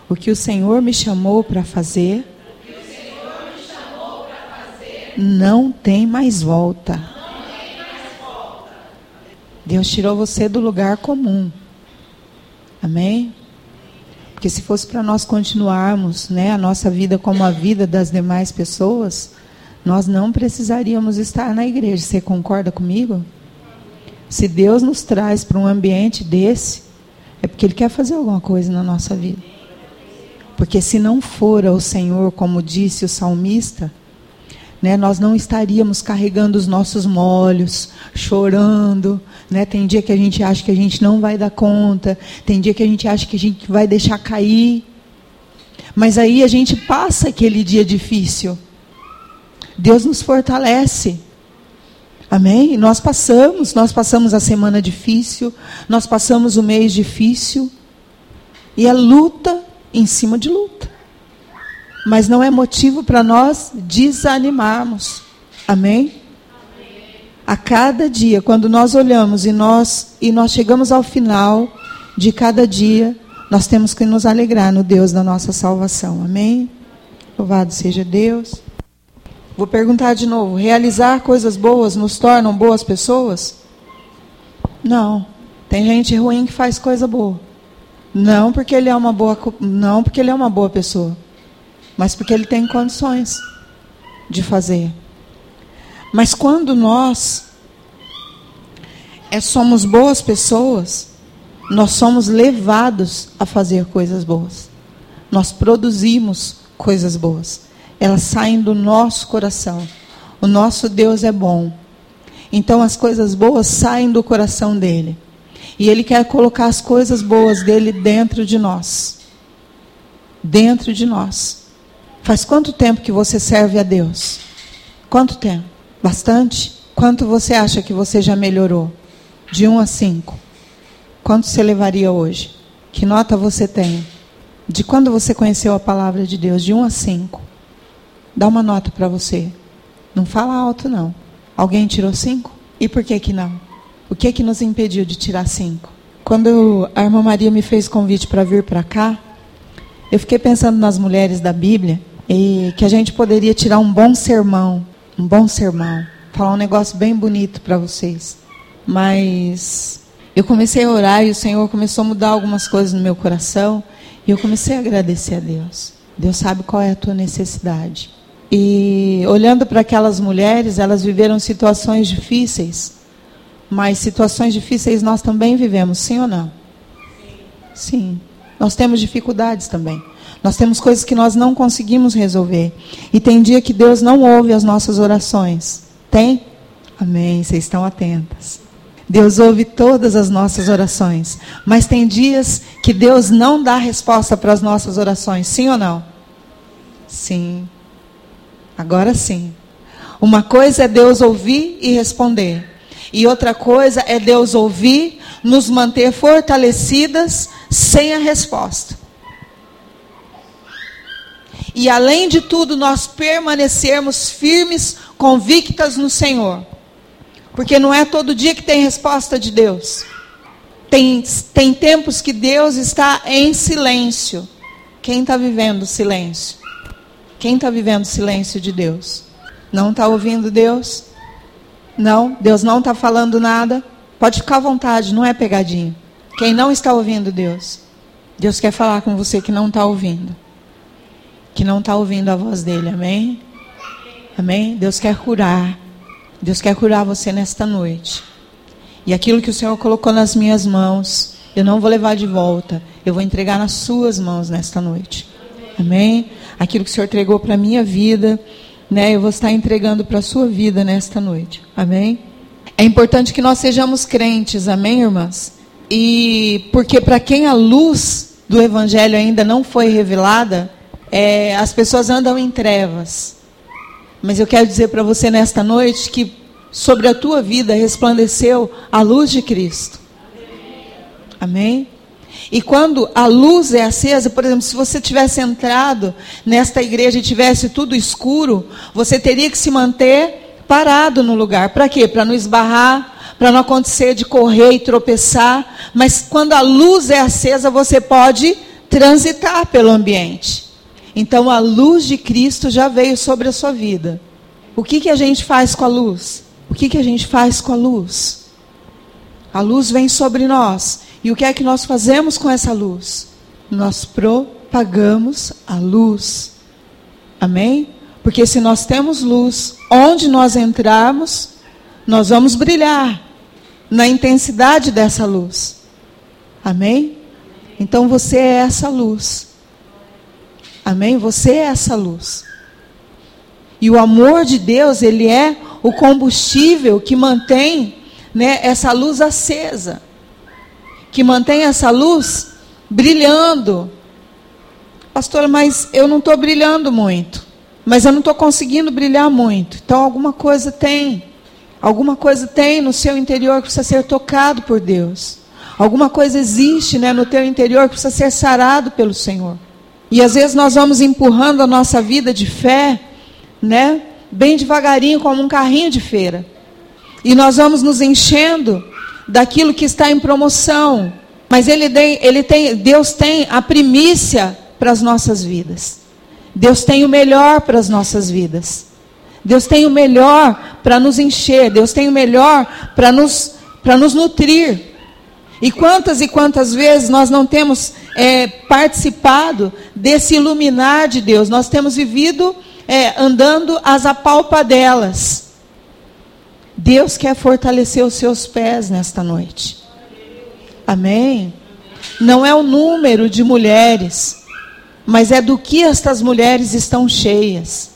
O que o Senhor me chamou para fazer não tem mais volta. Deus tirou você do lugar comum. Amém? Porque se fosse para nós continuarmos, né, a nossa vida como a vida das demais pessoas, nós não precisaríamos estar na igreja. Você concorda comigo? Se Deus nos traz para um ambiente desse, é porque Ele quer fazer alguma coisa na nossa vida. Porque se não for o Senhor, como disse o salmista, né, nós não estaríamos carregando os nossos molhos, chorando, né? Tem dia que a gente acha que a gente não vai dar conta, tem dia que a gente acha que a gente vai deixar cair, mas aí a gente passa aquele dia difícil. Deus nos fortalece. Amém? Nós passamos a semana difícil, nós passamos o mês difícil, e é luta em cima de luta. Mas não é motivo para nós desanimarmos. Amém? A cada dia, quando nós olhamos e nós chegamos ao final de cada dia, nós temos que nos alegrar no Deus da nossa salvação. Amém? Louvado seja Deus. Vou perguntar de novo: realizar coisas boas nos tornam boas pessoas? Não. Tem gente ruim que faz coisa boa. Não porque ele é uma boa pessoa, mas porque ele tem condições de fazer. Mas quando nós somos boas pessoas, nós somos levados a fazer coisas boas. Nós produzimos coisas boas. Elas saem do nosso coração. O nosso Deus é bom. Então as coisas boas saem do coração dele. E ele quer colocar as coisas boas dele dentro de nós. Dentro de nós. Faz quanto tempo que você serve a Deus? Quanto tempo? Bastante? Quanto você acha que você já melhorou? De 1 a 5. Quanto você levaria hoje? Que nota você tem? De quando você conheceu a palavra de Deus? De 1 a 5. Dá uma nota para você. Não fala alto, não. Alguém tirou 5? E por que não? O que nos impediu de tirar 5? Quando a irmã Maria me fez convite para vir para cá, eu fiquei pensando nas mulheres da Bíblia, e que a gente poderia tirar um bom sermão, falar um negócio bem bonito para vocês. Mas eu comecei a orar e o Senhor começou a mudar algumas coisas no meu coração, e eu comecei a agradecer a Deus. Deus sabe qual é a tua necessidade. E olhando para aquelas mulheres, elas viveram situações difíceis, mas situações difíceis nós também vivemos, sim ou não? Sim. Nós temos dificuldades também. Nós temos coisas que nós não conseguimos resolver. E tem dia que Deus não ouve as nossas orações. Tem? Amém, vocês estão atentas. Deus ouve todas as nossas orações. Mas tem dias que Deus não dá resposta para as nossas orações. Sim ou não? Sim. Agora sim. Uma coisa é Deus ouvir e responder. E outra coisa é Deus ouvir, nos manter fortalecidas sem a resposta. E além de tudo, nós permanecermos firmes, convictas no Senhor. Porque não é todo dia que tem resposta de Deus. Tem tempos que Deus está em silêncio. Quem está vivendo silêncio? Quem está vivendo silêncio de Deus? Não está ouvindo Deus? Não, Deus não está falando nada. Pode ficar à vontade, não é pegadinha. Quem não está ouvindo Deus? Deus quer falar com você que não está ouvindo. Que não está ouvindo a voz dele, amém? Amém? Deus quer curar. Deus quer curar você nesta noite. E aquilo que o Senhor colocou nas minhas mãos, eu não vou levar de volta. Eu vou entregar nas suas mãos nesta noite. Amém? Aquilo que o Senhor entregou para a minha vida, né, eu vou estar entregando para a sua vida nesta noite. Amém? É importante que nós sejamos crentes, amém, irmãs? E porque para quem a luz do Evangelho ainda não foi revelada, as pessoas andam em trevas. Mas eu quero dizer para você nesta noite que sobre a tua vida resplandeceu a luz de Cristo. Amém? E quando a luz é acesa, por exemplo, se você tivesse entrado nesta igreja e tivesse tudo escuro, você teria que se manter parado no lugar. Para quê? Para não esbarrar, para não acontecer de correr e tropeçar. Mas quando a luz é acesa, você pode transitar pelo ambiente. Então a luz de Cristo já veio sobre a sua vida. O que a gente faz com a luz? O que a gente faz com a luz? A luz vem sobre nós. E o que é que nós fazemos com essa luz? Nós propagamos a luz. Amém? Porque se nós temos luz, onde nós entrarmos, nós vamos brilhar na intensidade dessa luz. Amém? Então você é essa luz. Amém? Você é essa luz. E o amor de Deus, ele é o combustível que mantém, né, essa luz acesa. Que mantém essa luz brilhando. Pastora, mas eu não estou brilhando muito. Mas eu não estou conseguindo brilhar muito. Então alguma coisa tem. Alguma coisa tem no seu interior que precisa ser tocado por Deus. Alguma coisa existe, né, no teu interior que precisa ser sarado pelo Senhor. E às vezes nós vamos empurrando a nossa vida de fé, né, bem devagarinho, como um carrinho de feira. E nós vamos nos enchendo daquilo que está em promoção. Mas Deus tem a primícia para as nossas vidas. Deus tem o melhor para as nossas vidas. Deus tem o melhor para nos encher. Deus tem o melhor para nos nutrir. E quantas vezes nós não temos participado desse iluminar de Deus. Nós temos vivido andando às apalpadelas. Deus quer fortalecer os seus pés nesta noite. Amém? Não é o número de mulheres, mas é do que estas mulheres estão cheias.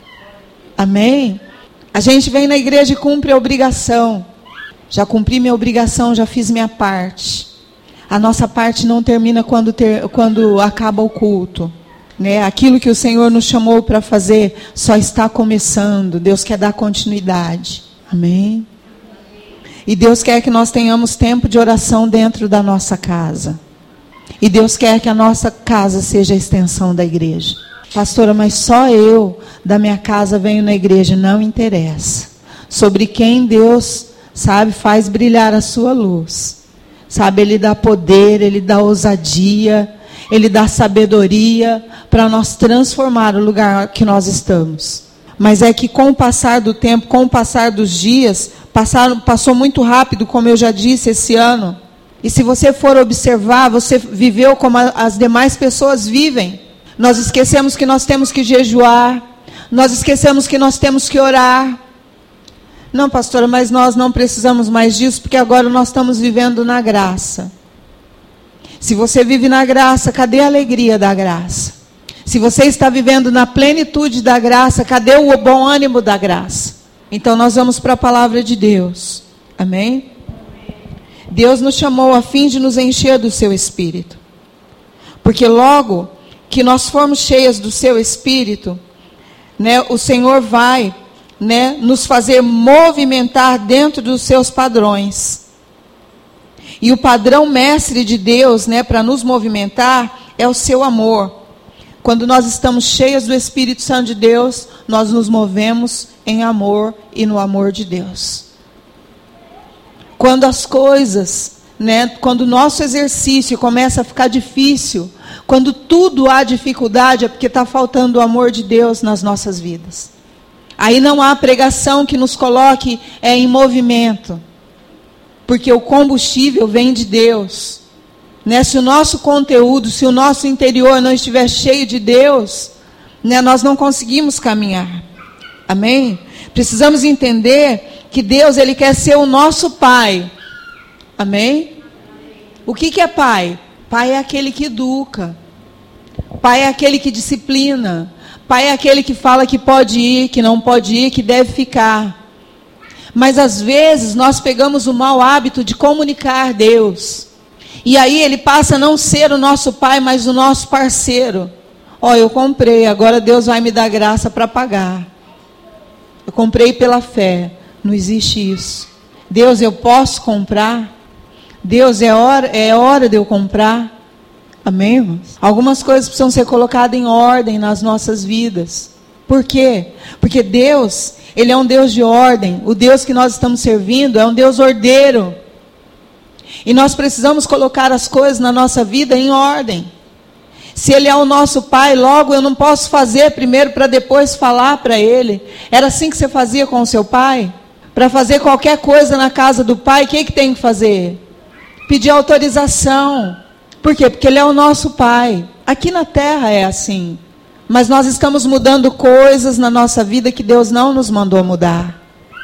Amém? A gente vem na igreja e cumpre a obrigação. Já cumpri minha obrigação, já fiz minha parte. A nossa parte não termina quando acaba o culto. Né? Aquilo que o Senhor nos chamou para fazer só está começando. Deus quer dar continuidade. Amém? E Deus quer que nós tenhamos tempo de oração dentro da nossa casa. E Deus quer que a nossa casa seja a extensão da igreja. Pastora, mas só eu da minha casa venho na igreja. Não interessa. Sobre quem Deus, sabe, faz brilhar a sua luz. Sabe, Ele dá poder, Ele dá ousadia, Ele dá sabedoria para nós transformar o lugar que nós estamos. Mas é que com o passar do tempo, com o passar dos dias, passou muito rápido, como eu já disse, esse ano. E se você for observar, você viveu como as demais pessoas vivem. Nós esquecemos que nós temos que jejuar. Nós esquecemos que nós temos que orar. Não, pastora, mas nós não precisamos mais disso, porque agora nós estamos vivendo na graça. Se você vive na graça, cadê a alegria da graça? Se você está vivendo na plenitude da graça, cadê o bom ânimo da graça? Então nós vamos para a palavra de Deus. Amém? Deus nos chamou a fim de nos encher do seu Espírito. Porque logo que nós formos cheias do seu Espírito, né, o Senhor vai, né, nos fazer movimentar dentro dos seus padrões. E o padrão mestre de Deus, né, para nos movimentar é o seu amor. Quando nós estamos cheias do Espírito Santo de Deus, nós nos movemos em amor e no amor de Deus. Quando as coisas, né, quando o nosso exercício começa a ficar difícil, quando tudo há dificuldade, é porque está faltando o amor de Deus nas nossas vidas. Aí não há pregação que nos coloque em movimento, porque o combustível vem de Deus. Né? Se o nosso conteúdo, se o nosso interior não estiver cheio de Deus, né, nós não conseguimos caminhar. Amém? Precisamos entender que Deus, Ele quer ser o nosso Pai. Amém? O que é Pai? Pai é aquele que educa. Pai é aquele que disciplina. Pai é aquele que fala que pode ir, que não pode ir, que deve ficar. Mas às vezes nós pegamos o mau hábito de comunicar Deus. E aí Ele passa a não ser o nosso Pai, mas o nosso parceiro. Ó, eu comprei, agora Deus vai me dar graça para pagar. Eu comprei pela fé. Não existe isso. Deus, eu posso comprar? Deus, é hora de eu comprar? Amém, irmãos? Algumas coisas precisam ser colocadas em ordem nas nossas vidas. Por quê? Porque Deus, Ele é um Deus de ordem. O Deus que nós estamos servindo é um Deus ordeiro. E nós precisamos colocar as coisas na nossa vida em ordem. Se Ele é o nosso Pai, logo eu não posso fazer primeiro para depois falar para Ele. Era assim que você fazia com o seu pai? Para fazer qualquer coisa na casa do Pai, o que tem que fazer? Pedir autorização. Por quê? Porque Ele é o nosso Pai. Aqui na terra é assim. Mas nós estamos mudando coisas na nossa vida que Deus não nos mandou mudar.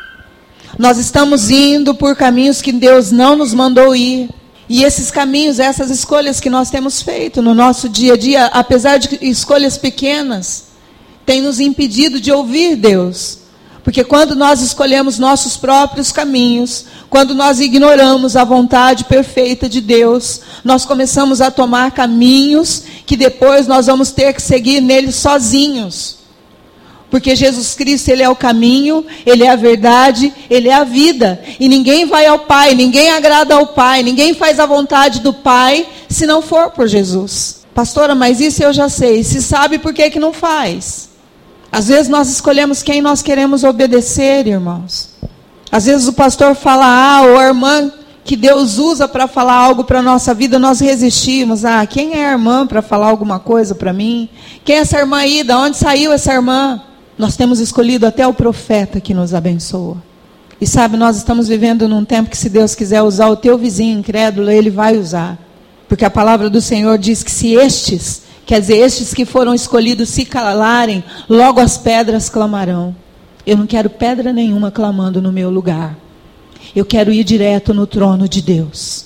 Nós estamos indo por caminhos que Deus não nos mandou ir. E esses caminhos, essas escolhas que nós temos feito no nosso dia a dia, apesar de escolhas pequenas, tem nos impedido de ouvir Deus. Porque quando nós escolhemos nossos próprios caminhos, quando nós ignoramos a vontade perfeita de Deus, nós começamos a tomar caminhos que depois nós vamos ter que seguir neles sozinhos. Porque Jesus Cristo, Ele é o caminho, Ele é a verdade, Ele é a vida. E ninguém vai ao Pai, ninguém agrada ao Pai, ninguém faz a vontade do Pai, se não for por Jesus. Pastora, mas isso eu já sei. Se sabe, por que não faz? Às vezes nós escolhemos quem nós queremos obedecer, irmãos. Às vezes o pastor fala, ou a irmã que Deus usa para falar algo para a nossa vida, nós resistimos. Quem é a irmã para falar alguma coisa para mim? Quem é essa irmã aí? De onde saiu essa irmã? Nós temos escolhido até o profeta que nos abençoa. E sabe, nós estamos vivendo num tempo que, se Deus quiser usar o teu vizinho incrédulo, Ele vai usar. Porque a palavra do Senhor diz que se estes, quer dizer, estes que foram escolhidos se calarem, logo as pedras clamarão. Eu não quero pedra nenhuma clamando no meu lugar. Eu quero ir direto no trono de Deus.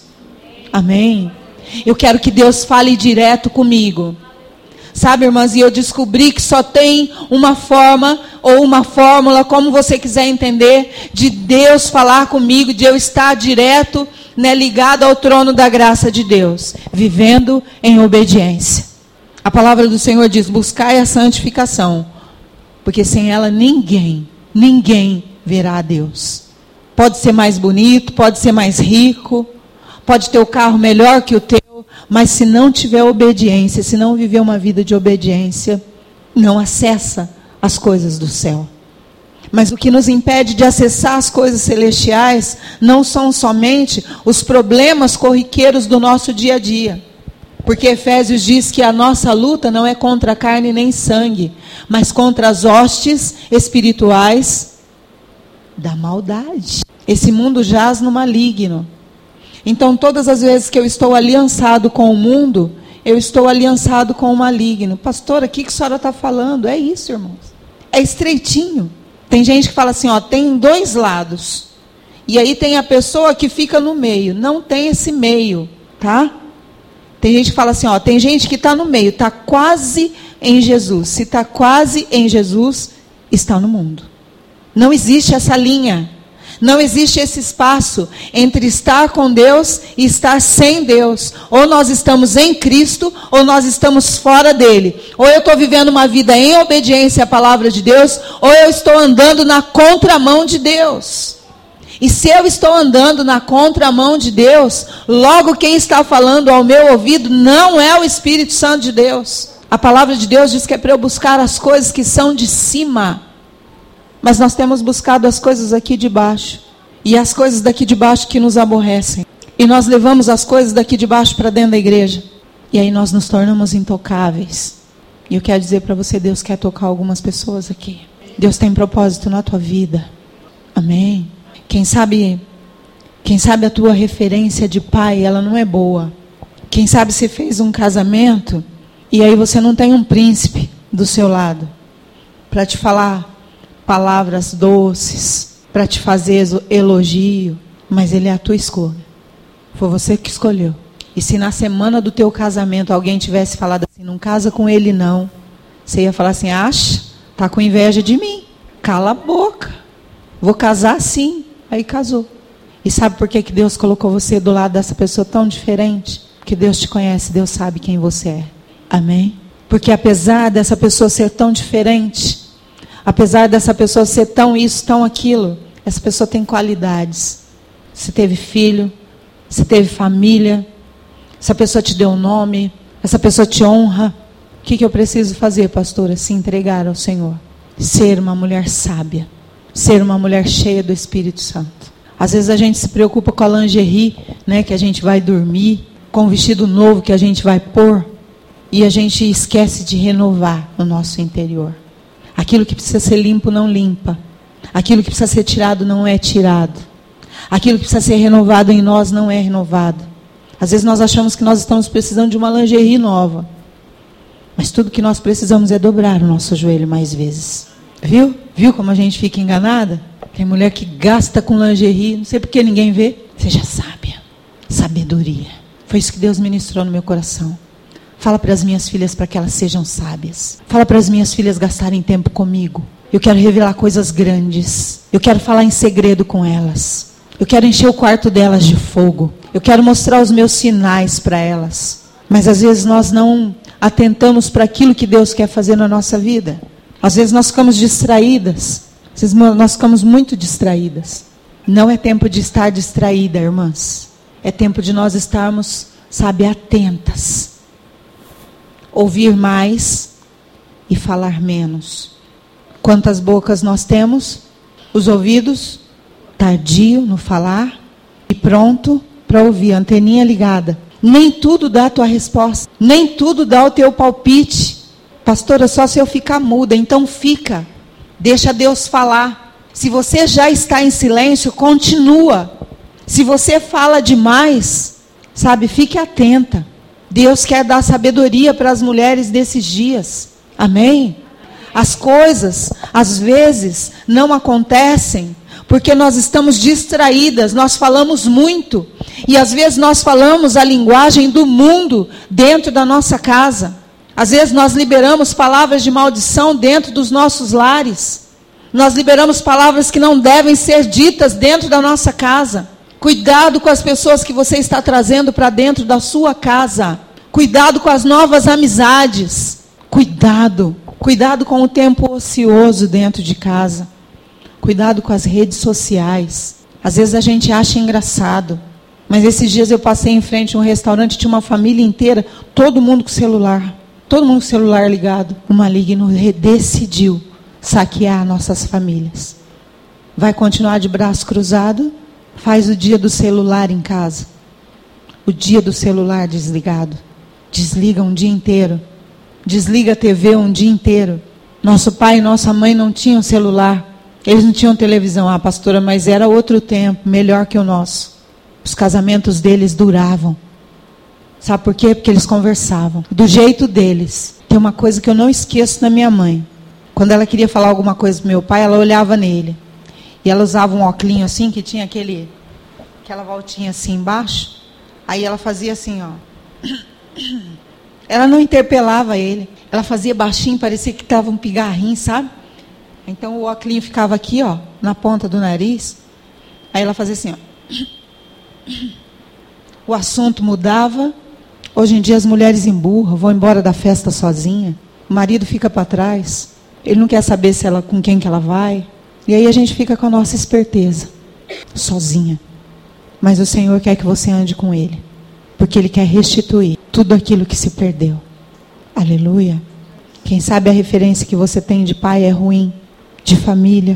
Amém? Eu quero que Deus fale direto comigo. Sabe, irmãs, e eu descobri que só tem uma forma, ou uma fórmula, como você quiser entender, de Deus falar comigo, de eu estar direto, ligado ao trono da graça de Deus, vivendo em obediência. A palavra do Senhor diz, buscai a santificação, porque sem ela ninguém verá a Deus. Pode ser mais bonito, pode ser mais rico, pode ter o carro melhor que o teu, mas se não tiver obediência, se não viver uma vida de obediência, não acessa as coisas do céu. Mas o que nos impede de acessar as coisas celestiais não são somente os problemas corriqueiros do nosso dia a dia. Porque Efésios diz que a nossa luta não é contra carne nem sangue, mas contra as hostes espirituais da maldade. Esse mundo jaz no maligno. Então, todas as vezes que eu estou aliançado com o mundo, eu estou aliançado com o maligno. Pastora, o que a senhora está falando? É isso, irmãos. É estreitinho. Tem gente que fala assim, tem dois lados. E aí tem a pessoa que fica no meio. Não tem esse meio, tá? Tem gente que fala assim, tem gente que está no meio, está quase em Jesus. Se está quase em Jesus, está no mundo. Não existe essa linha. Não existe esse espaço entre estar com Deus e estar sem Deus. Ou nós estamos em Cristo, ou nós estamos fora dele. Ou eu estou vivendo uma vida em obediência à palavra de Deus, ou eu estou andando na contramão de Deus. E se eu estou andando na contramão de Deus, logo quem está falando ao meu ouvido não é o Espírito Santo de Deus. A palavra de Deus diz que é para eu buscar as coisas que são de cima. Mas nós temos buscado as coisas aqui de baixo. E as coisas daqui de baixo que nos aborrecem. E nós levamos as coisas daqui de baixo para dentro da igreja. E aí nós nos tornamos intocáveis. E eu quero dizer para você, Deus quer tocar algumas pessoas aqui. Deus tem propósito na tua vida. Amém? Quem sabe a tua referência de pai, ela não é boa. Quem sabe você fez um casamento e aí você não tem um príncipe do seu lado para te falar palavras doces, para te fazer elogio, mas ele é a tua escolha. Foi você que escolheu. E se na semana do teu casamento alguém tivesse falado assim, não casa com ele não, você ia falar assim, acha, tá com inveja de mim, cala a boca, vou casar sim. Aí casou. E sabe por que Deus colocou você do lado dessa pessoa tão diferente? Porque Deus te conhece, Deus sabe quem você é. Amém? Porque apesar dessa pessoa ser tão diferente, apesar dessa pessoa ser tão isso, tão aquilo, essa pessoa tem qualidades. Você teve filho, você teve família, essa pessoa te deu um nome, essa pessoa te honra. O que eu preciso fazer, pastora? Se entregar ao Senhor. Ser uma mulher sábia. Ser uma mulher cheia do Espírito Santo. Às vezes a gente se preocupa com a lingerie, né, que a gente vai dormir, com o vestido novo que a gente vai pôr. E a gente esquece de renovar o nosso interior. Aquilo que precisa ser limpo não limpa. Aquilo que precisa ser tirado não é tirado. Aquilo que precisa ser renovado em nós não é renovado. Às vezes nós achamos que nós estamos precisando de uma lingerie nova. Mas tudo que nós precisamos é dobrar o nosso joelho mais vezes. Viu? Viu como a gente fica enganada? Tem mulher que gasta com lingerie, não sei por que ninguém vê. Seja sábia. Sabedoria. Foi isso que Deus ministrou no meu coração. Fala para as minhas filhas para que elas sejam sábias. Fala para as minhas filhas gastarem tempo comigo. Eu quero revelar coisas grandes. Eu quero falar em segredo com elas. Eu quero encher o quarto delas de fogo. Eu quero mostrar os meus sinais para elas. Mas às vezes nós não atentamos para aquilo que Deus quer fazer na nossa vida. Às vezes nós ficamos distraídas. Às vezes nós ficamos muito distraídas. Não é tempo de estar distraída, irmãs. É tempo de nós estarmos, atentas. Ouvir mais e falar menos. Quantas bocas nós temos? Os ouvidos, tardio no falar e pronto para ouvir, anteninha ligada. Nem tudo dá a tua resposta, nem tudo dá o teu palpite. Pastora, só se eu ficar muda, então fica. Deixa Deus falar. Se você já está em silêncio, continua. Se você fala demais, fique atenta. Deus quer dar sabedoria para as mulheres desses dias. Amém? As coisas, às vezes, não acontecem porque nós estamos distraídas, nós falamos muito. E às vezes nós falamos a linguagem do mundo dentro da nossa casa. Às vezes nós liberamos palavras de maldição dentro dos nossos lares. Nós liberamos palavras que não devem ser ditas dentro da nossa casa. Cuidado com as pessoas que você está trazendo para dentro da sua casa. Cuidado com as novas amizades. Cuidado. Cuidado com o tempo ocioso dentro de casa. Cuidado com as redes sociais. Às vezes a gente acha engraçado. Mas esses dias eu passei em frente a um restaurante, tinha uma família inteira, todo mundo com celular. Todo mundo com celular ligado. O maligno decidiu saquear nossas famílias. Vai continuar de braço cruzado? Faz o dia do celular em casa. O dia do celular desligado. Desliga um dia inteiro. Desliga a TV um dia inteiro. Nosso pai e nossa mãe não tinham celular. Eles não tinham televisão. Ah, pastora, mas era outro tempo, melhor que o nosso. Os casamentos deles duravam. Sabe por quê? Porque eles conversavam. Do jeito deles. Tem uma coisa que eu não esqueço da minha mãe. Quando ela queria falar alguma coisa pro meu pai, ela olhava nele. E ela usava um óculos assim, que tinha aquela voltinha assim embaixo. Aí ela fazia assim, ó. Ela não interpelava ele. Ela fazia baixinho, parecia que estava um pigarrinho, sabe? Então o óculos ficava aqui, ó, na ponta do nariz. Aí ela fazia assim, ó. O assunto mudava. Hoje em dia as mulheres emburram, vão embora da festa sozinha. O marido fica para trás. Ele não quer saber com quem que ela vai. E aí a gente fica com a nossa esperteza, sozinha. Mas o Senhor quer que você ande com Ele, porque Ele quer restituir tudo aquilo que se perdeu. Aleluia. Quem sabe a referência que você tem de pai é ruim, de família.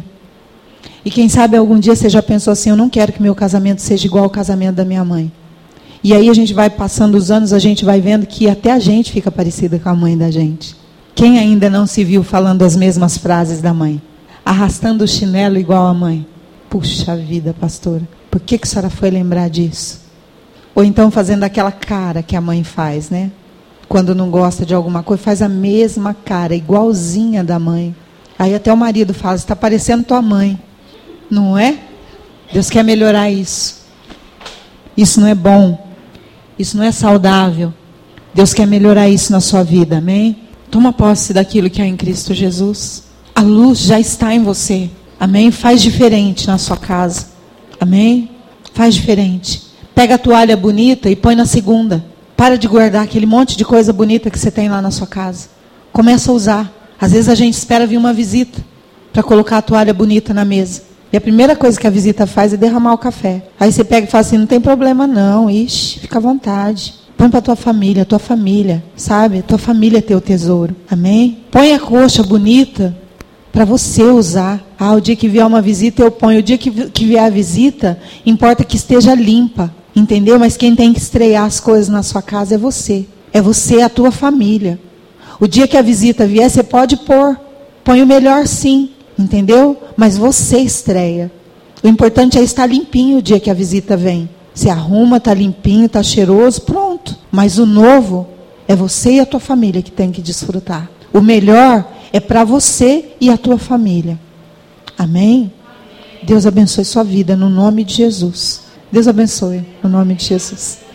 E quem sabe algum dia você já pensou assim, eu não quero que meu casamento seja igual ao casamento da minha mãe. E aí a gente vai passando os anos, a gente vai vendo que até a gente fica parecida com a mãe da gente. Quem ainda não se viu falando as mesmas frases da mãe? Arrastando o chinelo igual a mãe. Puxa vida, pastora. Por que a senhora foi lembrar disso? Ou então fazendo aquela cara que a mãe faz, né? Quando não gosta de alguma coisa, faz a mesma cara, igualzinha da mãe. Aí até o marido fala, está parecendo tua mãe. Não é? Deus quer melhorar isso. Isso não é bom. Isso não é saudável. Deus quer melhorar isso na sua vida, amém? Toma posse daquilo que há em Cristo Jesus. A luz já está em você. Amém? Faz diferente na sua casa. Amém? Faz diferente. Pega a toalha bonita e põe na segunda. Para de guardar aquele monte de coisa bonita que você tem lá na sua casa. Começa a usar. Às vezes a gente espera vir uma visita para colocar a toalha bonita na mesa. E a primeira coisa que a visita faz é derramar o café. Aí você pega e fala assim, não tem problema não. Ixi, fica à vontade. Põe para tua família, sabe? Tua família é teu tesouro. Amém? Põe a coxa bonita para você usar. Ah, o dia que vier uma visita eu ponho. O dia que vier a visita, importa que esteja limpa. Entendeu? Mas quem tem que estrear as coisas na sua casa é você. É você e a tua família. O dia que a visita vier, você pode põe o melhor sim, entendeu? Mas você estreia. O importante é estar limpinho o dia que a visita vem. Se arruma, está limpinho, está cheiroso, pronto. Mas o novo é você e a tua família que tem que desfrutar. O melhor é para você e a tua família. Amém? Deus abençoe sua vida no nome de Jesus. Deus abençoe no nome de Jesus.